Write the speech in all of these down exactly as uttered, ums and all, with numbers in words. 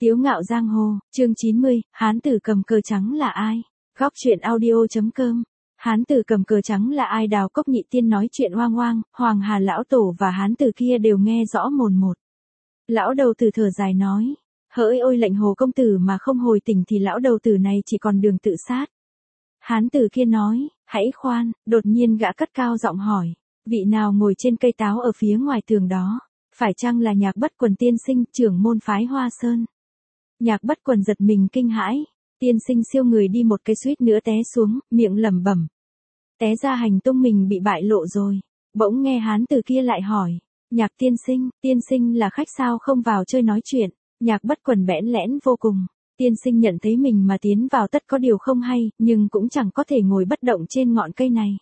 Tiếu ngạo giang hồ, chương chín mươi, hán tử cầm cờ trắng là ai? Góc truyện audio.com. Hán tử cầm cờ trắng là ai? Đào Cốc Nhị Tiên nói chuyện oang oang, Hoàng Hà lão tổ và hán tử kia đều nghe rõ mồn một. Lão đầu tử thở dài nói, hỡi ôi lệnh hồ công tử mà không hồi tỉnh thì lão đầu tử này chỉ còn đường tự sát. Hán tử kia nói, hãy khoan, đột nhiên gã cất cao giọng hỏi, vị nào ngồi trên cây táo ở phía ngoài tường đó? Phải chăng là Nhạc Bất Quần tiên sinh, trưởng môn phái Hoa Sơn? Nhạc Bất Quần giật mình kinh hãi, tiên sinh siêu người đi một cái suýt nữa té xuống, miệng lẩm bẩm. Té ra hành tung mình bị bại lộ rồi. Bỗng nghe hán tử kia lại hỏi, Nhạc tiên sinh, tiên sinh là khách sao không vào chơi nói chuyện? Nhạc Bất Quần bẽn lẽn vô cùng, tiên sinh nhận thấy mình mà tiến vào tất có điều không hay, nhưng cũng chẳng có thể ngồi bất động trên ngọn cây này.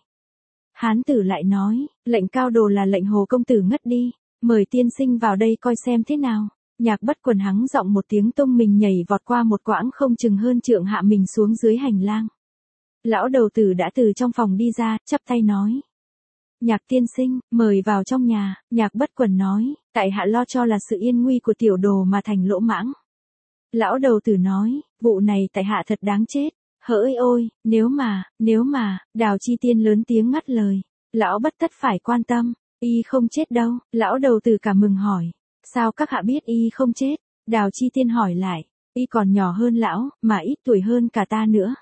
Hán tử lại nói, lệnh cao đồ là lệnh hồ công tử ngất đi, mời tiên sinh vào đây coi xem thế nào. Nhạc Bất Quần hắng giọng một tiếng tung mình nhảy vọt qua một quãng không chừng hơn trượng hạ mình xuống dưới hành lang. Lão đầu tử đã từ trong phòng đi ra, chắp tay nói. Nhạc tiên sinh, mời vào trong nhà. Nhạc Bất Quần nói, tại hạ lo cho là sự yên nguy của tiểu đồ mà thành lỗ mãng. Lão đầu tử nói, vụ này tại hạ thật đáng chết. Hỡi ôi, nếu mà, nếu mà, Đào Chi Tiên lớn tiếng ngắt lời. Lão bất tất phải quan tâm, y không chết đâu. Lão đầu tử cả mừng hỏi. Sao các hạ biết y không chết? Đào Chi Tiên hỏi lại, y còn nhỏ hơn lão, mà ít tuổi hơn cả ta nữa.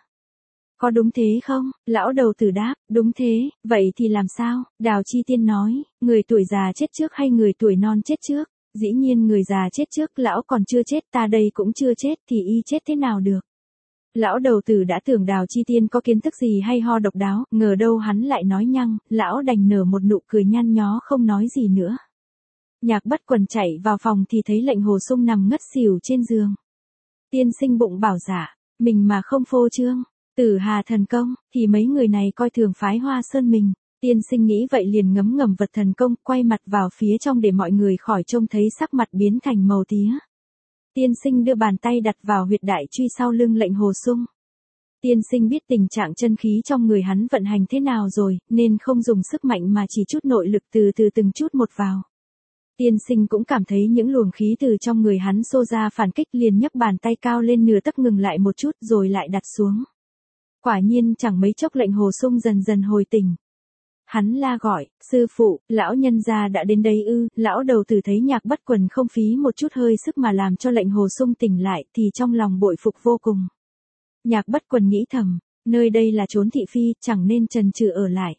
Có đúng thế không? Lão đầu tử đáp, đúng thế, vậy thì làm sao? Đào Chi Tiên nói, người tuổi già chết trước hay người tuổi non chết trước? Dĩ nhiên người già chết trước, lão còn chưa chết, ta đây cũng chưa chết, thì y chết thế nào được? Lão đầu tử đã tưởng Đào Chi Tiên có kiến thức gì hay ho độc đáo, ngờ đâu hắn lại nói nhăng, lão đành nở một nụ cười nhăn nhó không nói gì nữa. Nhạc Bất Quần chạy vào phòng thì thấy lệnh hồ sung nằm ngất xỉu trên giường. Tiên sinh bụng bảo dạ, mình mà không phô trương, Tử Hà thần công, thì mấy người này coi thường phái Hoa Sơn mình. Tiên sinh nghĩ vậy liền ngấm ngầm vật thần công, quay mặt vào phía trong để mọi người khỏi trông thấy sắc mặt biến thành màu tía. Tiên sinh đưa bàn tay đặt vào huyệt đại truy sau lưng lệnh hồ sung. Tiên sinh biết tình trạng chân khí trong người hắn vận hành thế nào rồi, nên không dùng sức mạnh mà chỉ chút nội lực từ từ từng chút một vào. Tiên sinh cũng cảm thấy những luồng khí từ trong người hắn xô ra phản kích, liền nhấc bàn tay cao lên nửa tấc ngừng lại một chút rồi lại đặt xuống. Quả nhiên chẳng mấy chốc lệnh hồ sung dần dần hồi tỉnh. Hắn la gọi, sư phụ, lão nhân gia đã đến đây ư? Lão đầu tử thấy Nhạc Bất Quần không phí một chút hơi sức mà làm cho lệnh hồ sung tỉnh lại thì trong lòng bội phục vô cùng. Nhạc Bất Quần nghĩ thầm, nơi đây là chốn thị phi, chẳng nên chần chừ ở lại.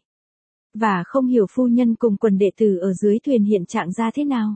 Và không hiểu phu nhân cùng quần đệ tử ở dưới thuyền hiện trạng ra thế nào.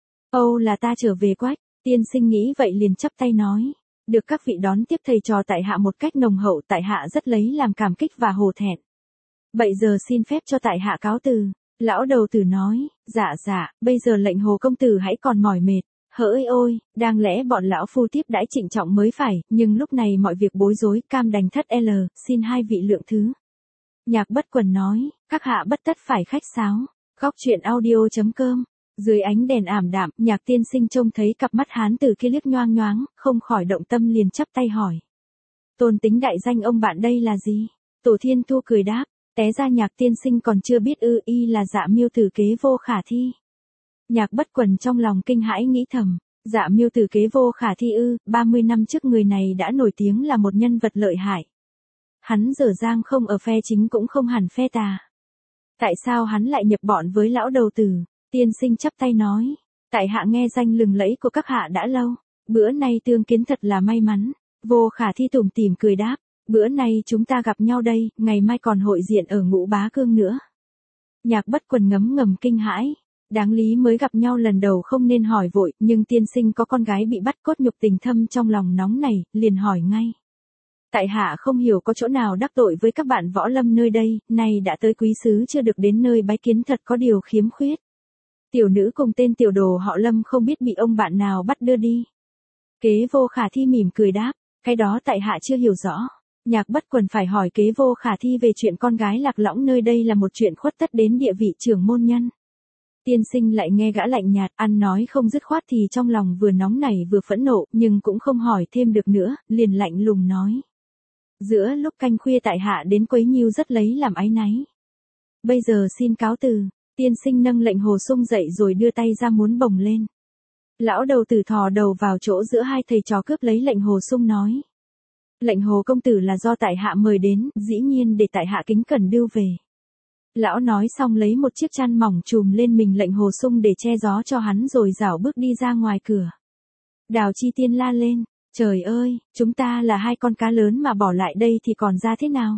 Âu là ta trở về Quách, tiên sinh nghĩ vậy liền chắp tay nói. Được các vị đón tiếp thầy trò tại hạ một cách nồng hậu, tại hạ rất lấy làm cảm kích và hổ thẹn. Bây giờ xin phép cho tại hạ cáo từ. Lão đầu tử nói, dạ dạ, bây giờ lệnh hồ công tử hãy còn mỏi mệt. Hỡi ôi, đang lẽ bọn lão phu tiếp đãi trịnh trọng mới phải, nhưng lúc này mọi việc bối rối, cam đành thất L, xin hai vị lượng thứ. Nhạc Bất Quần nói, các hạ bất tất phải khách sáo. Góc truyện audio.com. Dưới ánh đèn ảm đạm, Nhạc tiên sinh trông thấy cặp mắt hán tử kia liếc nhoang nhoáng, không khỏi động tâm liền chắp tay hỏi. Tôn tính đại danh ông bạn đây là gì? Tổ Thiên Thu cười đáp, té ra Nhạc tiên sinh còn chưa biết ư? Y là Dạ Miêu Tử kế vô khả thi. Nhạc Bất Quần trong lòng kinh hãi nghĩ thầm, Dạ Miêu Tử kế vô khả thi ư? ba mươi năm trước người này đã nổi tiếng là một nhân vật lợi hại. Hắn dở dang không ở phe chính cũng không hẳn phe tà. Tại sao hắn lại nhập bọn với lão đầu tử? Tiên sinh chắp tay nói, tại hạ nghe danh lừng lẫy của các hạ đã lâu, bữa nay tương kiến thật là may mắn. Vô khả thi tủm tỉm cười đáp, bữa nay chúng ta gặp nhau đây, ngày mai còn hội diện ở Ngũ Bá Cương nữa. Nhạc Bất Quần ngấm ngầm kinh hãi, đáng lý mới gặp nhau lần đầu không nên hỏi vội, nhưng tiên sinh có con gái bị bắt, cốt nhục tình thâm trong lòng nóng này, liền hỏi ngay. Tại hạ không hiểu có chỗ nào đắc tội với các bạn võ lâm nơi đây, nay đã tới quý xứ chưa được đến nơi bái kiến thật có điều khiếm khuyết. Tiểu nữ cùng tên tiểu đồ họ Lâm không biết bị ông bạn nào bắt đưa đi. Kế vô khả thi mỉm cười đáp, cái đó tại hạ chưa hiểu rõ. Nhạc Bất Quần phải hỏi kế vô khả thi về chuyện con gái lạc lõng nơi đây là một chuyện khuất tất đến địa vị trưởng môn nhân. Tiên sinh lại nghe gã lạnh nhạt, ăn nói không dứt khoát thì trong lòng vừa nóng nảy vừa phẫn nộ, nhưng cũng không hỏi thêm được nữa, liền lạnh lùng nói. Giữa lúc canh khuya tại hạ đến quấy nhiêu rất lấy làm áy náy. Bây giờ xin cáo từ. Tiên sinh nâng lệnh hồ sung dậy rồi đưa tay ra muốn bồng lên. Lão đầu tử thò đầu vào chỗ giữa hai thầy trò cướp lấy lệnh Hồ Sung nói. Lệnh Hồ công tử là do tại hạ mời đến, dĩ nhiên để tại hạ kính cẩn đưa về. Lão nói xong lấy một chiếc chăn mỏng trùm lên mình lệnh Hồ Sung để che gió cho hắn rồi rảo bước đi ra ngoài cửa. Đào Chi Tiên la lên, trời ơi, chúng ta là hai con cá lớn mà bỏ lại đây thì còn ra thế nào?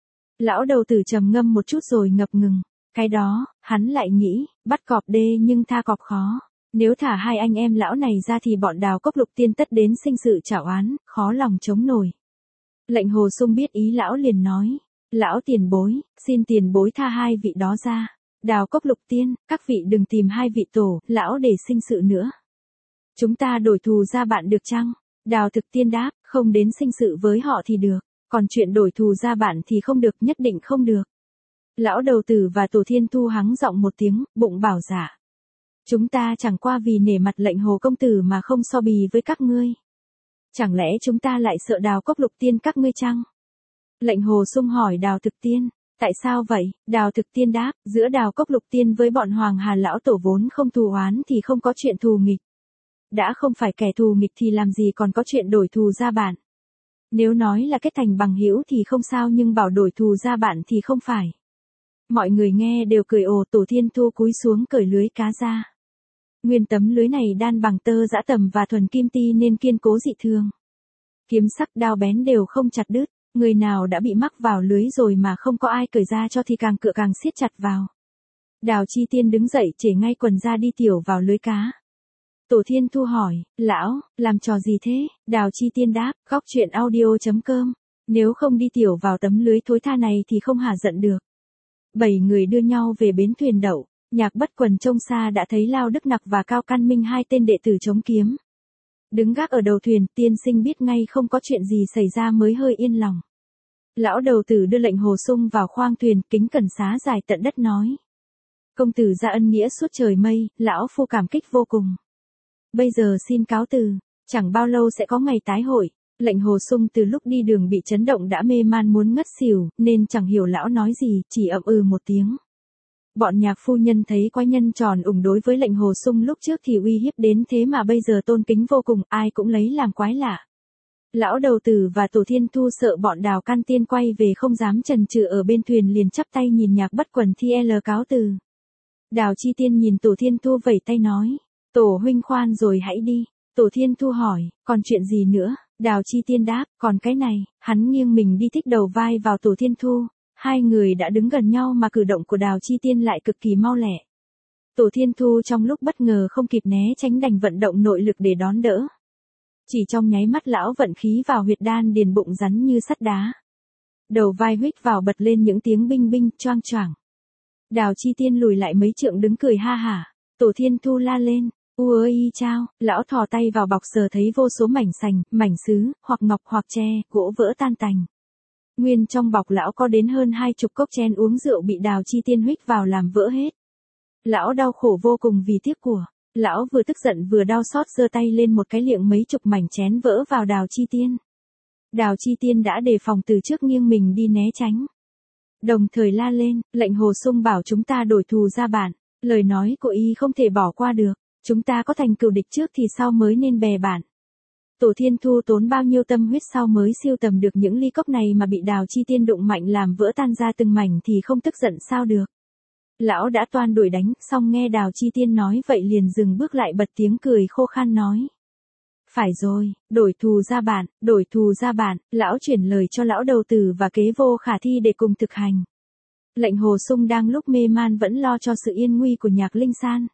Lão đầu tử trầm ngâm một chút rồi ngập ngừng, cái đó, hắn lại nghĩ, bắt cọp đê nhưng tha cọp khó. Nếu thả hai anh em lão này ra thì bọn Đào Cốc Lục Tiên tất đến sinh sự trảo án, khó lòng chống nổi. Lệnh Hồ Sung biết ý lão liền nói, lão tiền bối, xin tiền bối tha hai vị đó ra. Đào Cốc Lục Tiên, các vị đừng tìm hai vị tổ, lão để sinh sự nữa. Chúng ta đổi thù ra bạn được chăng? Đào Thực Tiên đáp, không đến sinh sự với họ thì được, còn chuyện đổi thù ra bạn thì không được, nhất định không được. Lão đầu tử và Tổ Thiên Thu hắng giọng một tiếng, bụng bảo dạ. Chúng ta chẳng qua vì nể mặt lệnh Hồ công tử mà không so bì với các ngươi. Chẳng lẽ chúng ta lại sợ Đào Cốc Lục Tiên các ngươi chăng? Lệnh Hồ Sung hỏi Đào Thực Tiên, tại sao vậy? Đào Thực Tiên đáp, giữa Đào Cốc Lục Tiên với bọn Hoàng Hà lão tổ vốn không thù oán thì không có chuyện thù nghịch. Đã không phải kẻ thù nghịch thì làm gì còn có chuyện đổi thù ra bạn. Nếu nói là kết thành bằng hữu thì không sao, nhưng bảo đổi thù ra bạn thì không phải. Mọi người nghe đều cười ồ. Tổ Thiên Thu cúi xuống cởi lưới cá ra. Nguyên tấm lưới này đan bằng tơ dã tầm và thuần kim ti nên kiên cố dị thường. Kiếm sắc đao bén đều không chặt đứt, người nào đã bị mắc vào lưới rồi mà không có ai cởi ra cho thì càng cựa càng siết chặt vào. Đào Chi Tiên đứng dậy chể ngay quần ra đi tiểu vào lưới cá. Tổ Thiên Thu hỏi, lão, làm trò gì thế? Đào Chi Tiên đáp, góc chuyện audio chấm com. Nếu không đi tiểu vào tấm lưới thối tha này thì không hả giận được. Bảy người đưa nhau về bến thuyền đậu. Nhạc Bất Quần trông xa đã thấy Lao Đức Nặc và Cao Căn Minh hai tên đệ tử chống kiếm. Đứng gác ở đầu thuyền, tiên sinh biết ngay không có chuyện gì xảy ra mới hơi yên lòng. Lão đầu tử đưa lệnh Hồ Sung vào khoang thuyền, kính cẩn xá dài tận đất nói. Công tử ra ân nghĩa suốt trời mây, lão phu cảm kích vô cùng. Bây giờ xin cáo từ, chẳng bao lâu sẽ có ngày tái hội. Lệnh Hồ Sung từ lúc đi đường bị chấn động đã mê man muốn ngất xỉu, nên chẳng hiểu lão nói gì, chỉ ậm ừ một tiếng. Bọn Nhạc phu nhân thấy quái nhân tròn ủng đối với lệnh Hồ Sung lúc trước thì uy hiếp đến thế mà bây giờ tôn kính vô cùng, ai cũng lấy làm quái lạ. Lão đầu tử và Tổ Thiên Thu sợ bọn Đào Can Tiên quay về không dám chần chừ ở bên thuyền liền chắp tay nhìn Nhạc Bất Quần thi l cáo từ. Đào Chi Tiên nhìn Tổ Thiên Thu vẩy tay nói, Tổ huynh khoan rồi hãy đi. Tổ Thiên Thu hỏi, còn chuyện gì nữa? Đào Chi Tiên đáp, còn cái này. Hắn nghiêng mình đi thích đầu vai vào Tổ Thiên Thu. Hai người đã đứng gần nhau mà cử động của Đào Chi Tiên lại cực kỳ mau lẹ. Tổ Thiên Thu trong lúc bất ngờ không kịp né tránh đành vận động nội lực để đón đỡ. Chỉ trong nháy mắt lão vận khí vào huyệt đan điền bụng rắn như sắt đá. Đầu vai huýt vào bật lên những tiếng binh binh choang choảng. Đào Chi Tiên lùi lại mấy trượng đứng cười ha hả. Tổ Thiên Thu la lên, u ơi y chao, lão thò tay vào bọc sờ thấy vô số mảnh sành, mảnh sứ, hoặc ngọc hoặc tre, gỗ vỡ tan tành. Nguyên trong bọc lão có đến hơn hai chục cốc chén uống rượu bị Đào Chi Tiên huýt vào làm vỡ hết. Lão đau khổ vô cùng vì tiếc của. Lão vừa tức giận vừa đau xót giơ tay lên một cái liệng mấy chục mảnh chén vỡ vào Đào Chi Tiên. Đào Chi Tiên đã đề phòng từ trước nghiêng mình đi né tránh. Đồng thời la lên, lệnh Hồ Sung bảo chúng ta đổi thù ra bạn. Lời nói của y không thể bỏ qua được. Chúng ta có thành cừu địch trước thì sau mới nên bè bạn. Tổ Thiên Thu tốn bao nhiêu tâm huyết sau mới siêu tầm được những ly cốc này mà bị Đào Chi Tiên đụng mạnh làm vỡ tan ra từng mảnh thì không tức giận sao được. Lão đã toan đuổi đánh, xong nghe Đào Chi Tiên nói vậy liền dừng bước lại bật tiếng cười khô khan nói. Phải rồi, đổi thù ra bạn, đổi thù ra bạn, lão chuyển lời cho lão đầu tử và kế vô khả thi để cùng thực hành. Lệnh Hồ Sung đang lúc mê man vẫn lo cho sự yên nguy của Nhạc Linh San.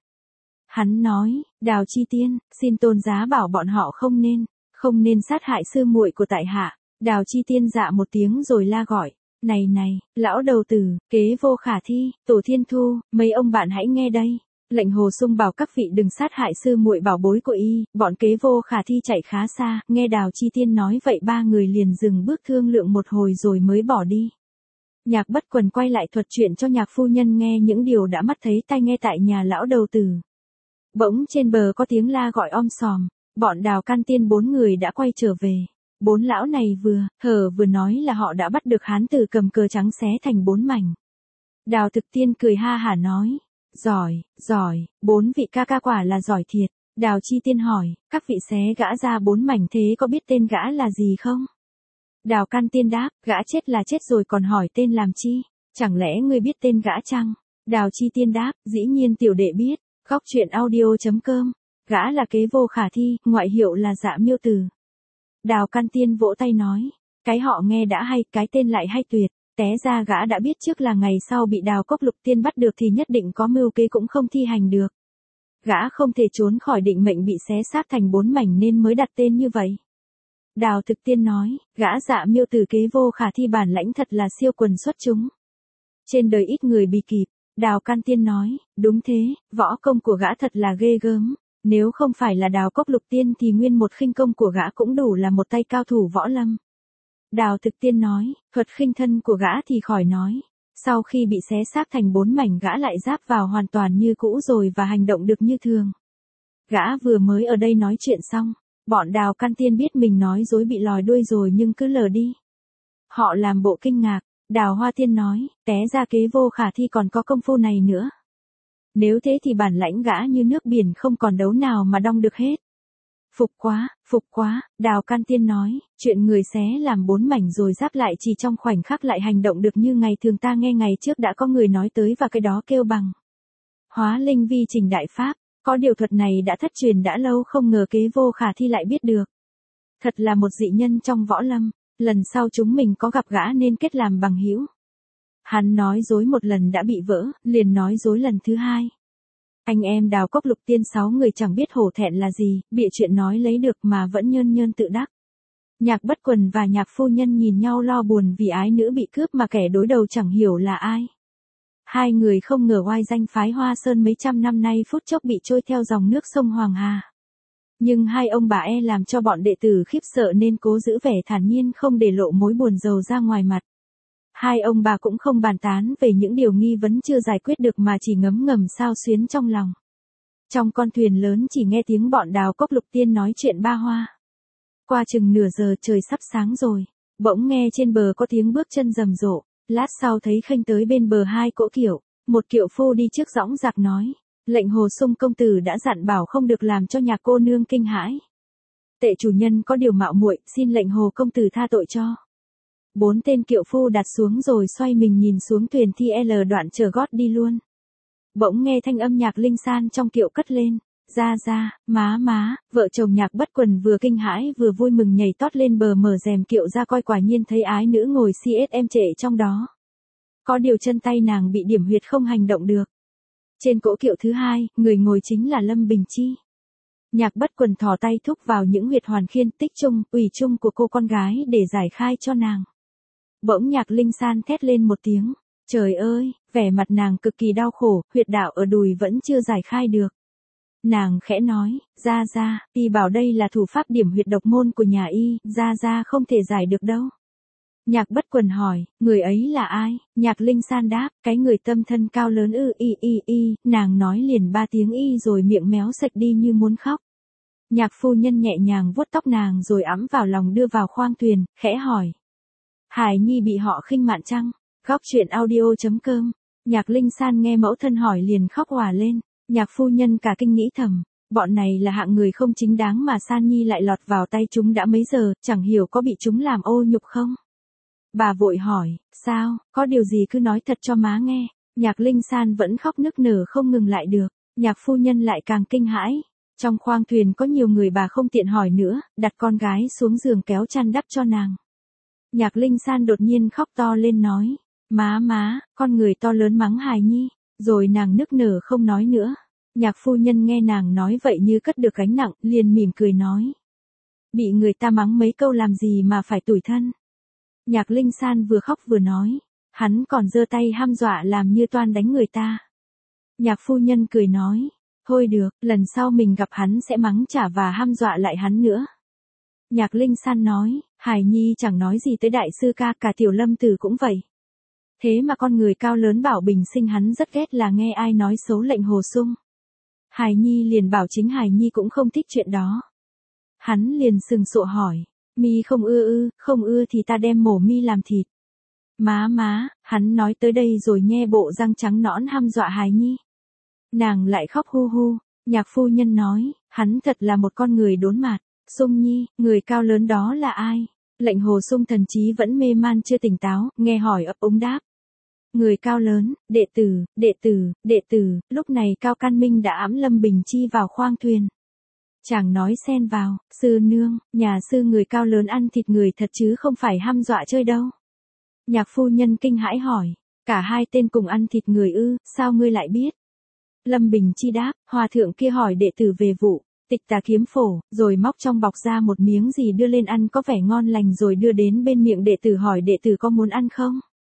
Hắn nói, Đào Chi Tiên, xin tôn giá bảo bọn họ không nên, không nên sát hại sư muội của tại hạ. Đào Chi Tiên dạ một tiếng rồi la gọi, này này, lão đầu tử, kế vô khả thi, Tổ Thiên Thu, mấy ông bạn hãy nghe đây. Lệnh Hồ Sung bảo các vị đừng sát hại sư muội bảo bối của y, bọn kế vô khả thi chạy khá xa, nghe Đào Chi Tiên nói vậy ba người liền dừng bước thương lượng một hồi rồi mới bỏ đi. Nhạc Bất Quần quay lại thuật chuyện cho Nhạc phu nhân nghe những điều đã mắt thấy tai nghe tại nhà lão đầu tử. Bỗng trên bờ có tiếng la gọi om sòm, bọn Đào Can Tiên bốn người đã quay trở về. Bốn lão này vừa, hờ vừa nói là họ đã bắt được hán tử cầm cờ trắng xé thành bốn mảnh. Đào Thực Tiên cười ha hả nói, giỏi, giỏi, bốn vị ca ca quả là giỏi thiệt. Đào Chi Tiên hỏi, các vị xé gã ra bốn mảnh thế có biết tên gã là gì không? Đào Can Tiên đáp, gã chết là chết rồi còn hỏi tên làm chi? Chẳng lẽ ngươi biết tên gã chăng? Đào Chi Tiên đáp, dĩ nhiên tiểu đệ biết. Góc truyện audio.com. Gã là kế vô khả thi, ngoại hiệu là Dạ Miêu Tử. Đào Can Tiên vỗ tay nói, cái họ nghe đã hay, cái tên lại hay tuyệt. Té ra gã đã biết trước là ngày sau bị Đào Cốc Lục Tiên bắt được thì nhất định có mưu kế cũng không thi hành được. Gã không thể trốn khỏi định mệnh bị xé xác thành bốn mảnh nên mới đặt tên như vậy. Đào Thực Tiên nói, gã Dạ Miêu Tử kế vô khả thi bản lãnh thật là siêu quần xuất chúng. Trên đời ít người bị kịp. Đào Can Tiên nói, đúng thế, võ công của gã thật là ghê gớm. Nếu không phải là Đào Cốc Lục Tiên thì nguyên một khinh công của gã cũng đủ là một tay cao thủ võ lâm. Đào Thực Tiên nói, thuật khinh thân của gã thì khỏi nói. Sau khi bị xé xác thành bốn mảnh gã lại giáp vào hoàn toàn như cũ rồi và hành động được như thường. Gã vừa mới ở đây nói chuyện xong, bọn Đào Can Tiên biết mình nói dối bị lòi đuôi rồi nhưng cứ lờ đi. Họ làm bộ kinh ngạc, Đào Hoa Tiên nói, té ra kế vô khả thi còn có công phu này nữa. Nếu thế thì bản lãnh gã như nước biển không còn đấu nào mà đong được hết. Phục quá, phục quá, Đào Can Tiên nói, chuyện người xé làm bốn mảnh rồi giáp lại chỉ trong khoảnh khắc lại hành động được như ngày thường ta nghe ngày trước đã có người nói tới và cái đó kêu bằng hóa linh vi trình đại pháp, có điều thuật này đã thất truyền đã lâu không ngờ kế vô khả thi lại biết được. Thật là một dị nhân trong võ lâm, lần sau chúng mình có gặp gã nên kết làm bằng hữu. Hắn nói dối một lần đã bị vỡ, liền nói dối lần thứ hai. Anh em Đào Cốc Lục Tiên sáu người chẳng biết hổ thẹn là gì, bịa chuyện nói lấy được mà vẫn nhơn nhơn tự đắc. Nhạc Bất Quần và Nhạc Phu Nhân nhìn nhau lo buồn vì ái nữ bị cướp mà kẻ đối đầu chẳng hiểu là ai. Hai người không ngờ oai danh phái Hoa Sơn mấy trăm năm nay phút chốc bị trôi theo dòng nước sông Hoàng Hà. Nhưng hai ông bà e làm cho bọn đệ tử khiếp sợ nên cố giữ vẻ thản nhiên không để lộ mối buồn rầu ra ngoài mặt. Hai ông bà cũng không bàn tán về những điều nghi vấn chưa giải quyết được mà chỉ ngấm ngầm xao xuyến trong lòng. Trong con thuyền lớn chỉ nghe tiếng bọn Đào Cốc Lục Tiên nói chuyện ba hoa. Qua chừng nửa giờ trời sắp sáng rồi, bỗng nghe trên bờ có tiếng bước chân rầm rộ, lát sau thấy khênh tới bên bờ hai cỗ kiệu, một kiệu phu đi trước dõng dạc nói, lệnh Hồ Sung công tử đã dặn bảo không được làm cho Nhạc cô nương kinh hãi. Tệ chủ nhân có điều mạo muội, xin lệnh Hồ công tử tha tội cho. Bốn tên kiệu phu đặt xuống rồi xoay mình nhìn xuống thuyền thi L đoạn chờ gót đi luôn. Bỗng nghe thanh âm Nhạc Linh San trong kiệu cất lên, ra ra, má má, vợ chồng Nhạc Bất Quần vừa kinh hãi vừa vui mừng nhảy tót lên bờ mở rèm kiệu ra coi quả nhiên thấy ái nữ ngồi xê ét em trệ trong đó. Có điều chân tay nàng bị điểm huyệt không hành động được. Trên cỗ kiệu thứ hai, người ngồi chính là Lâm Bình Chi. Nhạc Bất Quần thò tay thúc vào những huyệt hoàn khiên tích trung, ủy trung của cô con gái để giải khai cho nàng. Bỗng Nhạc Linh San thét lên một tiếng, trời ơi, vẻ mặt nàng cực kỳ đau khổ, huyệt đạo ở đùi vẫn chưa giải khai được. Nàng khẽ nói, ra ra, y bảo đây là thủ pháp điểm huyệt độc môn của nhà y, ra ra không thể giải được đâu. Nhạc Bất Quần hỏi, người ấy là ai? Nhạc Linh San đáp, cái người tâm thân cao lớn ư y y y, nàng nói liền ba tiếng y rồi miệng méo sạch đi như muốn khóc. Nhạc Phu Nhân nhẹ nhàng vuốt tóc nàng rồi ẵm vào lòng đưa vào khoang thuyền, khẽ hỏi. Hải Nhi bị họ khinh mạn chăng? Góc truyện audio.com. Nhạc Linh San nghe mẫu thân hỏi liền khóc òa lên. Nhạc Phu Nhân cả kinh nghĩ thầm, bọn này là hạng người không chính đáng mà San Nhi lại lọt vào tay chúng đã mấy giờ, chẳng hiểu có bị chúng làm ô nhục không? Bà vội hỏi, sao, có điều gì cứ nói thật cho má nghe. Nhạc Linh San vẫn khóc nức nở không ngừng lại được. Nhạc Phu Nhân lại càng kinh hãi. Trong khoang thuyền có nhiều người bà không tiện hỏi nữa, đặt con gái xuống giường kéo chăn đắp cho nàng. Nhạc Linh San đột nhiên khóc to lên nói, má má, con người to lớn mắng Hài Nhi, rồi nàng nức nở không nói nữa. Nhạc Phu Nhân nghe nàng nói vậy như cất được gánh nặng, liền mỉm cười nói. Bị người ta mắng mấy câu làm gì mà phải tủi thân. Nhạc Linh San vừa khóc vừa nói, hắn còn giơ tay hăm dọa làm như toan đánh người ta. Nhạc Phu Nhân cười nói, thôi được, lần sau mình gặp hắn sẽ mắng trả và hăm dọa lại hắn nữa. Nhạc Linh San nói, Hải Nhi chẳng nói gì tới đại sư ca, cả Tiểu Lâm Tử cũng vậy. Thế mà con người cao lớn bảo bình sinh hắn rất ghét là nghe ai nói xấu lệnh Hồ Sung. Hải Nhi liền bảo chính Hải Nhi cũng không thích chuyện đó. Hắn liền sừng sộ hỏi, mi không ưa ư, không ưa thì ta đem mổ mi làm thịt. Má má, hắn nói tới đây rồi nhe bộ răng trắng nõn hăm dọa Hải Nhi. Nàng lại khóc hu hu, Nhạc Phu Nhân nói, Hắn thật là một con người đốn mạt. Sung Nhi, người cao lớn đó là ai? Lệnh Hồ Sung thần trí vẫn mê man chưa tỉnh táo, nghe hỏi ấp úng đáp. Người cao lớn, đệ tử, đệ tử, đệ tử, lúc này Cao Can Minh đã ẵm Lâm Bình Chi vào khoang thuyền. Chàng nói xen vào, sư nương, nhà sư người cao lớn ăn thịt người thật chứ không phải hăm dọa chơi đâu. Nhạc phu nhân kinh hãi hỏi, cả hai tên cùng ăn thịt người ư, sao ngươi lại biết? Lâm Bình Chi đáp, hòa thượng kia hỏi đệ tử về vụ Tịch Tà kiếm phổ, rồi móc trong bọc ra một miếng gì đưa lên ăn có vẻ ngon lành rồi đưa đến bên miệng đệ tử hỏi đệ tử có muốn ăn không?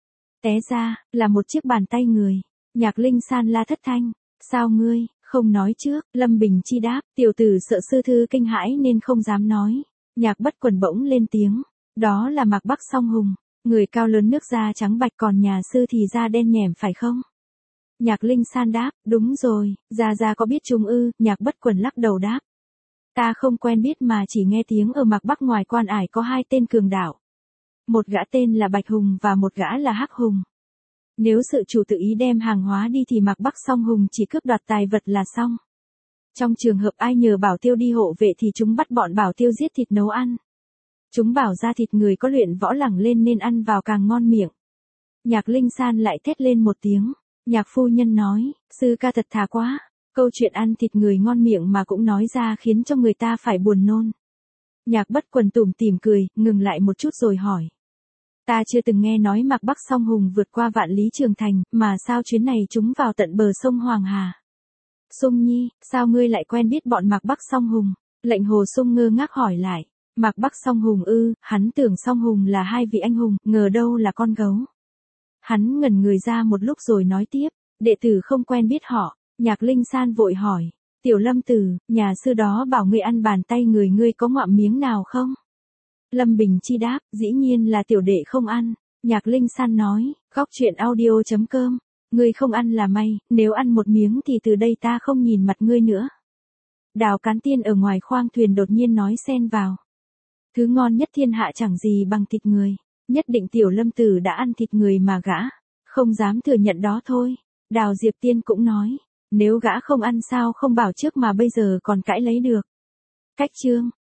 Té ra, là một chiếc bàn tay người. Nhạc Linh San la thất thanh, sao ngươi, không nói trước? Lâm Bình Chi đáp, tiểu tử sợ sư thư kinh hãi nên không dám nói. Nhạc Bất Quần bỗng lên tiếng, đó là Mạc Bắc Song Hùng, người cao lớn nước da trắng bạch còn nhà sư thì da đen nhẻm phải không? Nhạc Linh San đáp, đúng rồi, Gia Gia có biết chúng ư? Nhạc Bất Quần lắc đầu đáp, ta không quen biết mà chỉ nghe tiếng ở Mạc Bắc ngoài Quan Ải có hai tên cường đạo. Một gã tên là Bạch Hùng và một gã là Hắc Hùng. Nếu sự chủ tự ý đem hàng hóa đi thì Mạc Bắc Song Hùng chỉ cướp đoạt tài vật là xong. Trong trường hợp ai nhờ Bảo Tiêu đi hộ vệ thì chúng bắt bọn Bảo Tiêu giết thịt nấu ăn. Chúng bảo ra thịt người có luyện võ lẳng lên nên ăn vào càng ngon miệng. Nhạc Linh San lại thét lên một tiếng. Nhạc phu nhân nói, sư ca thật thà quá, câu chuyện ăn thịt người ngon miệng mà cũng nói ra khiến cho người ta phải buồn nôn. Nhạc Bất Quần tủm tỉm cười, ngừng lại một chút rồi hỏi. Ta chưa từng nghe nói Mạc Bắc Song Hùng vượt qua vạn lý trường thành, mà sao chuyến này chúng vào tận bờ sông Hoàng Hà? Sung Nhi, sao ngươi lại quen biết bọn Mạc Bắc Song Hùng? Lệnh Hồ Sung ngơ ngác hỏi lại. Mạc Bắc Song Hùng ư, hắn tưởng Song Hùng là hai vị anh hùng, ngờ đâu là con gấu. Hắn ngẩn người ra một lúc rồi nói tiếp, đệ tử không quen biết họ. Nhạc Linh San vội hỏi, tiểu Lâm tử, nhà sư đó bảo ngươi ăn bàn tay người ngươi có ngoạm miếng nào không? Lâm Bình Chi đáp, dĩ nhiên là tiểu đệ không ăn. Nhạc Linh San nói, góc truyện audio chấm com, ngươi không ăn là may, nếu ăn một miếng thì từ đây ta không nhìn mặt ngươi nữa. Đào Cán Tiên ở ngoài khoang thuyền đột nhiên nói xen vào. Thứ ngon nhất thiên hạ chẳng gì bằng thịt người. Nhất định tiểu Lâm tử đã ăn thịt người mà gã không dám thừa nhận đó thôi. Đào Diệp Tiên cũng nói, nếu gã không ăn sao không bảo trước mà bây giờ còn cãi lấy được. Cách chương